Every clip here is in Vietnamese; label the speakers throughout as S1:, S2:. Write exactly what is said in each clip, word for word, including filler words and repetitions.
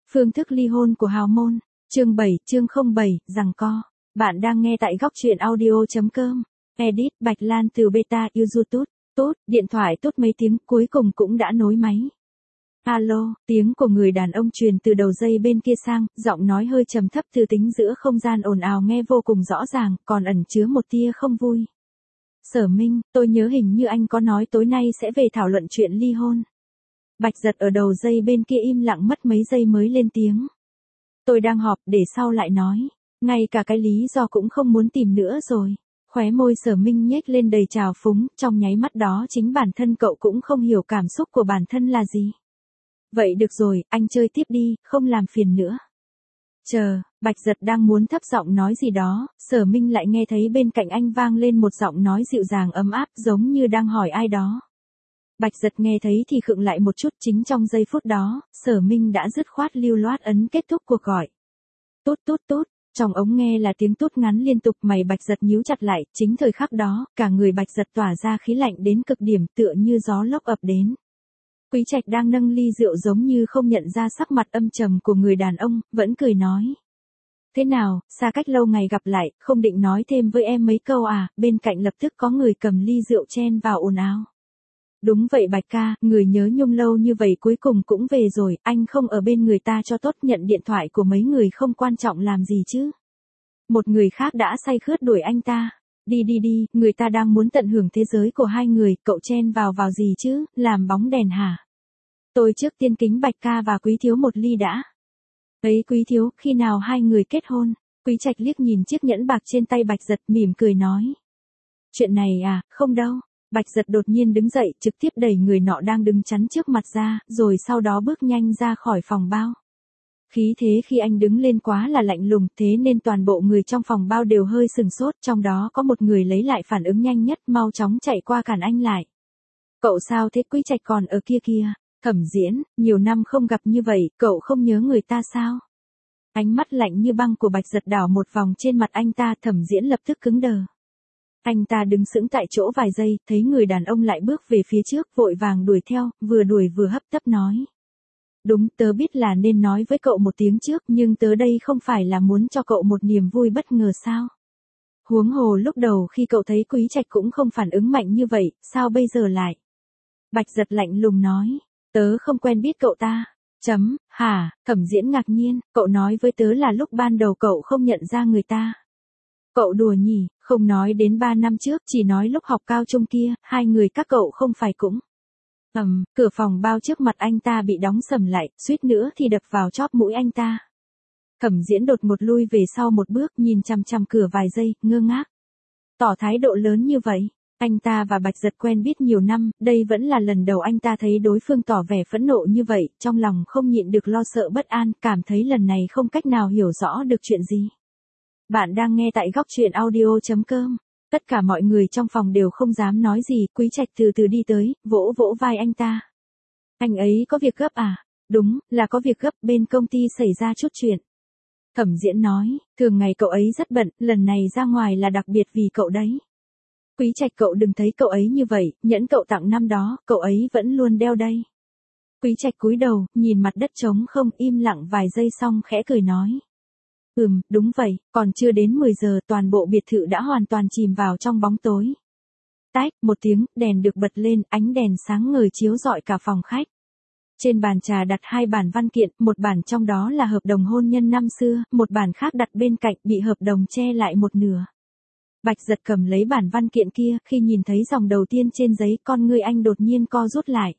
S1: Phương thức ly hôn của hào môn. Chương bảy, chương không bảy, giằng co. Bạn đang nghe tại góc truyện audio chấm com. Edit Bạch Lan từ beta YouTube. Tốt, điện thoại tốt mấy tiếng cuối cùng cũng đã nối máy. Alo, tiếng của người đàn ông truyền từ đầu dây bên kia sang, giọng nói hơi trầm thấp từ tính giữa không gian ồn ào nghe vô cùng rõ ràng, còn ẩn chứa một tia không vui. Sở Minh, tôi nhớ hình như anh có nói tối nay sẽ về thảo luận chuyện ly hôn. Bạch Giật ở đầu dây bên kia im lặng mất mấy giây mới lên tiếng. Tôi đang họp, để sau lại nói. Ngay cả cái lý do cũng không muốn tìm nữa rồi. Khóe môi Sở Minh nhếch lên đầy trào phúng, trong nháy mắt đó chính bản thân cậu cũng không hiểu cảm xúc của bản thân là gì. Vậy được rồi, anh chơi tiếp đi, không làm phiền nữa. Chờ, Bạch Giật đang muốn thấp giọng nói gì đó, Sở Minh lại nghe thấy bên cạnh anh vang lên một giọng nói dịu dàng ấm áp giống như đang hỏi ai đó. Bạch Giật nghe thấy thì khựng lại một chút, chính trong giây phút đó, Sở Minh đã dứt khoát lưu loát ấn kết thúc cuộc gọi. Tốt tốt tốt, trong ống nghe là tiếng tốt ngắn liên tục, mày Bạch Giật nhíu chặt lại, chính thời khắc đó, cả người Bạch Giật tỏa ra khí lạnh đến cực điểm tựa như gió lốc ập đến. Quý Trạch đang nâng ly rượu giống như không nhận ra sắc mặt âm trầm của người đàn ông, vẫn cười nói. Thế nào, xa cách lâu ngày gặp lại, không định nói thêm với em mấy câu à, bên cạnh lập tức có người cầm ly rượu chen vào ồn ào. Đúng vậy Bạch ca, người nhớ nhung lâu như vậy cuối cùng cũng về rồi, anh không ở bên người ta cho tốt, nhận điện thoại của mấy người không quan trọng làm gì chứ. Một người khác đã say khướt đuổi anh ta. Đi đi đi, người ta đang muốn tận hưởng thế giới của hai người, cậu chen vào vào gì chứ, làm bóng đèn hả? Tôi trước tiên kính Bạch ca và Quý thiếu một ly đã. Ấy Quý thiếu, khi nào hai người kết hôn? Quý Trạch liếc nhìn chiếc nhẫn bạc trên tay Bạch Giật mỉm cười nói. Chuyện này à, không đâu. Bạch Giật đột nhiên đứng dậy, trực tiếp đẩy người nọ đang đứng chắn trước mặt ra, rồi sau đó bước nhanh ra khỏi phòng bao. Khí thế khi anh đứng lên quá là lạnh lùng, thế nên toàn bộ người trong phòng bao đều hơi sừng sốt, trong đó có một người lấy lại phản ứng nhanh nhất, mau chóng chạy qua cản anh lại. Cậu sao thế? Quý Trạch còn ở kia kìa. Thẩm Diễn, nhiều năm không gặp như vậy, cậu không nhớ người ta sao? Ánh mắt lạnh như băng của Bạch Giật đảo một vòng trên mặt anh ta, Thẩm Diễn lập tức cứng đờ. Anh ta đứng sững tại chỗ vài giây, thấy người đàn ông lại bước về phía trước, vội vàng đuổi theo, vừa đuổi vừa hấp tấp nói. Đúng, tớ biết là nên nói với cậu một tiếng trước, nhưng tớ đây không phải là muốn cho cậu một niềm vui bất ngờ sao? Huống hồ lúc đầu khi cậu thấy Quý Trạch cũng không phản ứng mạnh như vậy, sao bây giờ lại? Bạch Giật lạnh lùng nói, tớ không quen biết cậu ta. Chấm, hả, Thẩm Diễn ngạc nhiên, cậu nói với tớ là lúc ban đầu cậu không nhận ra người ta. Cậu đùa nhỉ, không nói đến ba năm trước, chỉ nói lúc học cao trung kia, hai người các cậu không phải cũng. Ầm, um, cửa phòng bao trước mặt anh ta bị đóng sầm lại, suýt nữa thì đập vào chóp mũi anh ta. Thẩm Diễn đột ngột lui về sau một bước, nhìn chằm chằm cửa vài giây, ngơ ngác. Tỏ thái độ lớn như vậy, anh ta và Bạch Giật quen biết nhiều năm, đây vẫn là lần đầu anh ta thấy đối phương tỏ vẻ phẫn nộ như vậy, trong lòng không nhịn được lo sợ bất an, cảm thấy lần này không cách nào hiểu rõ được chuyện gì. Bạn đang nghe tại góc truyện audio chấm com. Tất cả mọi người trong phòng đều không dám nói gì, Quý Trạch từ từ đi tới, vỗ vỗ vai anh ta. Anh ấy có việc gấp à? Đúng, là có việc gấp, bên công ty xảy ra chút chuyện. Thẩm Diễn nói, thường ngày cậu ấy rất bận, lần này ra ngoài là đặc biệt vì cậu đấy. Quý Trạch cậu đừng thấy cậu ấy như vậy, nhẫn cậu tặng năm đó, cậu ấy vẫn luôn đeo đây. Quý Trạch cúi đầu, nhìn mặt đất trống không, im lặng vài giây xong khẽ cười nói. Ừm, đúng vậy, còn chưa đến mười giờ toàn bộ biệt thự đã hoàn toàn chìm vào trong bóng tối. Tách, một tiếng, đèn được bật lên, ánh đèn sáng ngời chiếu rọi cả phòng khách. Trên bàn trà đặt hai bản văn kiện, một bản trong đó là hợp đồng hôn nhân năm xưa, một bản khác đặt bên cạnh bị hợp đồng che lại một nửa. Bạch Giật cầm lấy bản văn kiện kia, khi nhìn thấy dòng đầu tiên trên giấy, con ngươi anh đột nhiên co rút lại.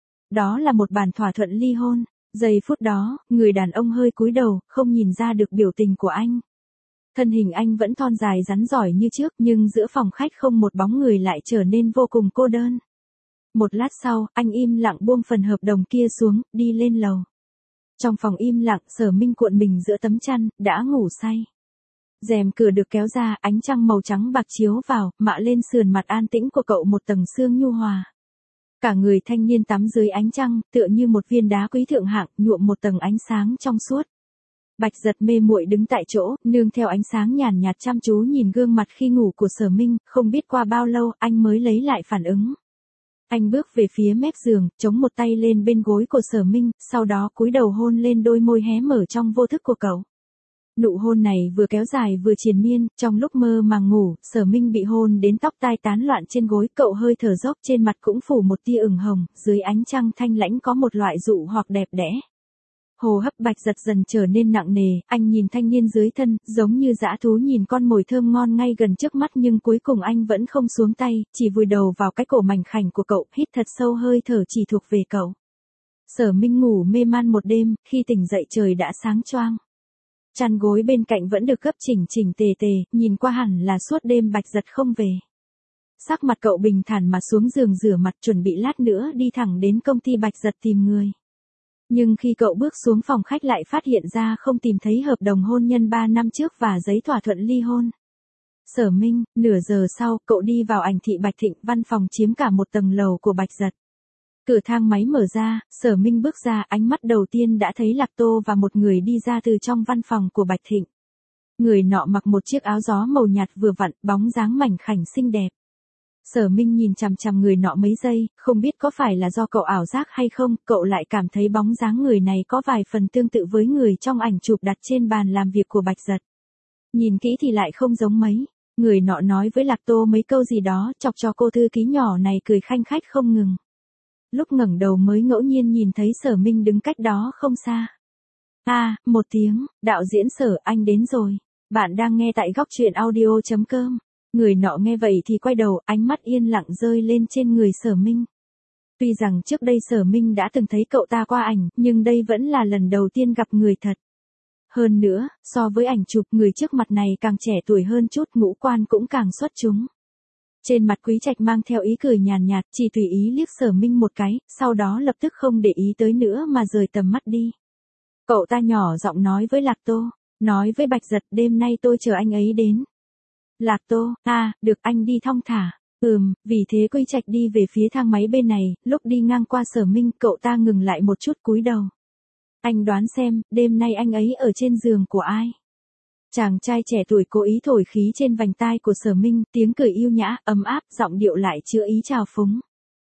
S1: Đó là một bản thỏa thuận ly hôn. Giây phút đó, người đàn ông hơi cúi đầu, không nhìn ra được biểu tình của anh. Thân hình anh vẫn thon dài rắn giỏi như trước, nhưng giữa phòng khách không một bóng người lại trở nên vô cùng cô đơn. Một lát sau, anh im lặng buông phần hợp đồng kia xuống, đi lên lầu. Trong phòng im lặng, Sở Minh cuộn mình giữa tấm chăn, đã ngủ say. Rèm cửa được kéo ra, ánh trăng màu trắng bạc chiếu vào, mạ lên sườn mặt an tĩnh của cậu một tầng sương nhu hòa. Cả người thanh niên tắm dưới ánh trăng, tựa như một viên đá quý thượng hạng, nhuộm một tầng ánh sáng trong suốt. Bạch Giật mê muội đứng tại chỗ, nương theo ánh sáng nhàn nhạt chăm chú nhìn gương mặt khi ngủ của Sở Minh, không biết qua bao lâu anh mới lấy lại phản ứng. Anh bước về phía mép giường, chống một tay lên bên gối của Sở Minh, sau đó cúi đầu hôn lên đôi môi hé mở trong vô thức của cậu. Nụ hôn này vừa kéo dài vừa triền miên, trong lúc mơ màng ngủ, Sở Minh bị hôn đến tóc tai tán loạn trên gối, cậu hơi thở dốc, trên mặt cũng phủ một tia ửng hồng, dưới ánh trăng thanh lãnh có một loại dụ hoặc đẹp đẽ. Hô hấp Bạch Giật dần trở nên nặng nề, anh nhìn thanh niên dưới thân, giống như dã thú nhìn con mồi thơm ngon ngay gần trước mắt, nhưng cuối cùng anh vẫn không xuống tay, chỉ vùi đầu vào cái cổ mảnh khảnh của cậu, hít thật sâu, hơi thở chỉ thuộc về cậu. Sở Minh ngủ mê man một đêm, khi tỉnh dậy trời đã sáng choang. Chăn gối bên cạnh vẫn được gấp chỉnh chỉnh tề tề, nhìn qua hẳn là suốt đêm Bạch Giật không về. Sắc mặt cậu bình thản mà xuống giường rửa mặt, chuẩn bị lát nữa đi thẳng đến công ty Bạch Giật tìm người. Nhưng khi cậu bước xuống phòng khách lại phát hiện ra không tìm thấy hợp đồng hôn nhân ba năm trước và giấy thỏa thuận ly hôn. Sở Minh, nửa giờ sau, cậu đi vào ảnh thị Bạch Thịnh, văn phòng chiếm cả một tầng lầu của Bạch Giật. Cửa thang máy mở ra, Sở Minh bước ra, ánh mắt đầu tiên đã thấy Lạc Tô và một người đi ra từ trong văn phòng của Bạch Thịnh. Người nọ mặc một chiếc áo gió màu nhạt vừa vặn, bóng dáng mảnh khảnh xinh đẹp. Sở Minh nhìn chằm chằm người nọ mấy giây, không biết có phải là do cậu ảo giác hay không, cậu lại cảm thấy bóng dáng người này có vài phần tương tự với người trong ảnh chụp đặt trên bàn làm việc của Bạch Giật. Nhìn kỹ thì lại không giống mấy. Người nọ nói với Lạc Tô mấy câu gì đó, chọc cho cô thư ký nhỏ này cười khanh khách không ngừng. Lúc ngẩng đầu mới ngẫu nhiên nhìn thấy Sở Minh đứng cách đó không xa. A, à, một tiếng, đạo diễn Sở, anh đến rồi. Bạn đang nghe tại góc truyện audio chấm com. Người nọ nghe vậy thì quay đầu, ánh mắt yên lặng rơi lên trên người Sở Minh. Tuy rằng trước đây Sở Minh đã từng thấy cậu ta qua ảnh, nhưng đây vẫn là lần đầu tiên gặp người thật. Hơn nữa, so với ảnh chụp, người trước mặt này càng trẻ tuổi hơn chút, ngũ quan cũng càng xuất chúng. Trên mặt Quý Trạch mang theo ý cười nhàn nhạt, chỉ tùy ý liếc Sở Minh một cái, sau đó lập tức không để ý tới nữa mà rời tầm mắt đi. Cậu ta nhỏ giọng nói với Lạc Tô, nói với Bạch Giật, đêm nay tôi chờ anh ấy đến. Lạc Tô, à, được, anh đi thong thả. Ừm, vì thế Quý Trạch đi về phía thang máy bên này, lúc đi ngang qua Sở Minh, cậu ta ngừng lại một chút, cúi đầu. Anh đoán xem, đêm nay anh ấy ở trên giường của ai? Chàng trai trẻ tuổi cố ý thổi khí trên vành tai của Sở Minh, tiếng cười yêu nhã, ấm áp, giọng điệu lại chứa ý trào phúng.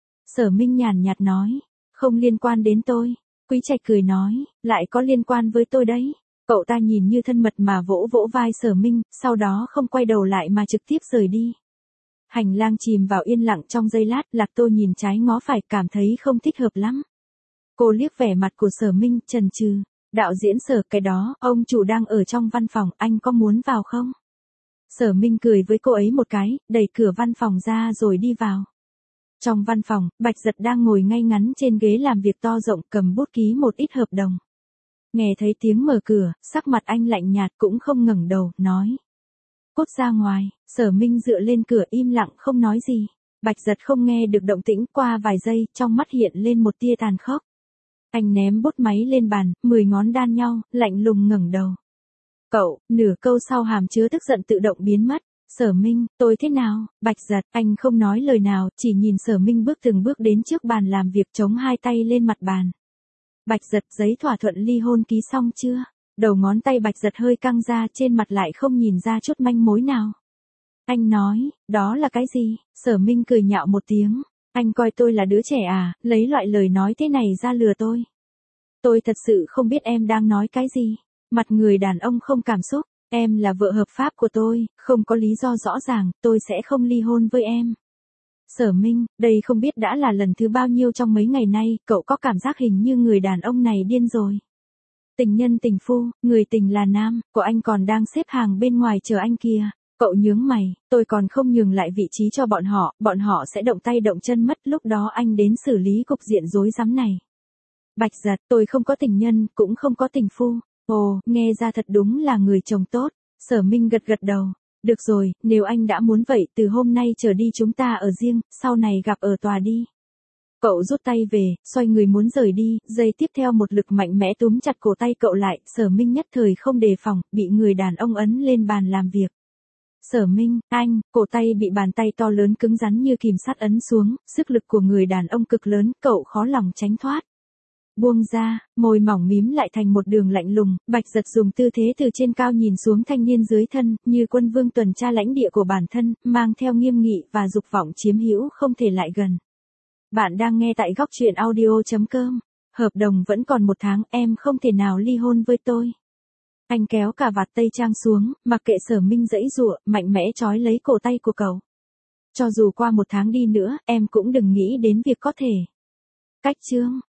S1: Sở Minh nhàn nhạt nói, không liên quan đến tôi. Quý Trạch cười nói, lại có liên quan với tôi đấy. Cậu ta nhìn như thân mật mà vỗ vỗ vai Sở Minh, sau đó không quay đầu lại mà trực tiếp rời đi. Hành lang chìm vào yên lặng trong giây lát, Lạc Tô nhìn trái ngó phải, cảm thấy không thích hợp lắm. Cô liếc vẻ mặt của Sở Minh, chần chừ. Đạo diễn Sở, cái đó, ông chủ đang ở trong văn phòng, anh có muốn vào không? Sở Minh cười với cô ấy một cái, đẩy cửa văn phòng ra rồi đi vào. Trong văn phòng, Bạch Giật đang ngồi ngay ngắn trên ghế làm việc to rộng, cầm bút ký một ít hợp đồng. Nghe thấy tiếng mở cửa, sắc mặt anh lạnh nhạt, cũng không ngẩng đầu, nói. Cút ra ngoài. Sở Minh dựa lên cửa im lặng không nói gì. Bạch Giật không nghe được động tĩnh, qua vài giây, trong mắt hiện lên một tia tàn khốc. Anh ném bút máy lên bàn, mười ngón đan nhau, lạnh lùng ngẩng đầu. Cậu, nửa câu sau hàm chứa tức giận tự động biến mất. Sở Minh, tôi thế nào? Bạch Giật, anh không nói lời nào, chỉ nhìn Sở Minh bước từng bước đến trước bàn làm việc, chống hai tay lên mặt bàn. Bạch Giật, giấy thỏa thuận ly hôn ký xong chưa? Đầu ngón tay Bạch Giật hơi căng ra, trên mặt lại không nhìn ra chút manh mối nào. Anh nói, đó là cái gì? Sở Minh cười nhạo một tiếng. Anh coi tôi là đứa trẻ à, lấy loại lời nói thế này ra lừa tôi. Tôi thật sự không biết em đang nói cái gì. Mặt người đàn ông không cảm xúc. Em là vợ hợp pháp của tôi, không có lý do rõ ràng, tôi sẽ không ly hôn với em. Sở Minh, đây không biết đã là lần thứ bao nhiêu trong mấy ngày nay, cậu có cảm giác hình như người đàn ông này điên rồi. Tình nhân tình phu, người tình là nam, của anh còn đang xếp hàng bên ngoài chờ anh kìa. Cậu nhướng mày, tôi còn không nhường lại vị trí cho bọn họ, bọn họ sẽ động tay động chân mất, lúc đó anh đến xử lý cục diện rối rắm này. Bạch Giật, tôi không có tình nhân, cũng không có tình phu. Ồ, nghe ra thật đúng là người chồng tốt. Sở Minh gật gật đầu. Được rồi, nếu anh đã muốn vậy, từ hôm nay trở đi chúng ta ở riêng, sau này gặp ở tòa đi. Cậu rút tay về, xoay người muốn rời đi, giây tiếp theo một lực mạnh mẽ túm chặt cổ tay cậu lại, Sở Minh nhất thời không đề phòng, bị người đàn ông ấn lên bàn làm việc. Sở Minh, anh, cổ tay bị bàn tay to lớn cứng rắn như kìm sắt ấn xuống, sức lực của người đàn ông cực lớn, cậu khó lòng tránh thoát. Buông ra, môi mỏng mím lại thành một đường lạnh lùng, Bạch Giật dùng tư thế từ trên cao nhìn xuống thanh niên dưới thân, như quân vương tuần tra lãnh địa của bản thân, mang theo nghiêm nghị và dục vọng chiếm hữu không thể lại gần. Bạn đang nghe tại góc chuyện audio chấm com. Hợp đồng vẫn còn một tháng, em không thể nào ly hôn với tôi. Anh kéo cà vạt tây trang xuống, mặc kệ Sở Minh giãy giụa, mạnh mẽ trói lấy cổ tay của cậu. Cho dù qua một tháng đi nữa, em cũng đừng nghĩ đến việc có thể cách chương.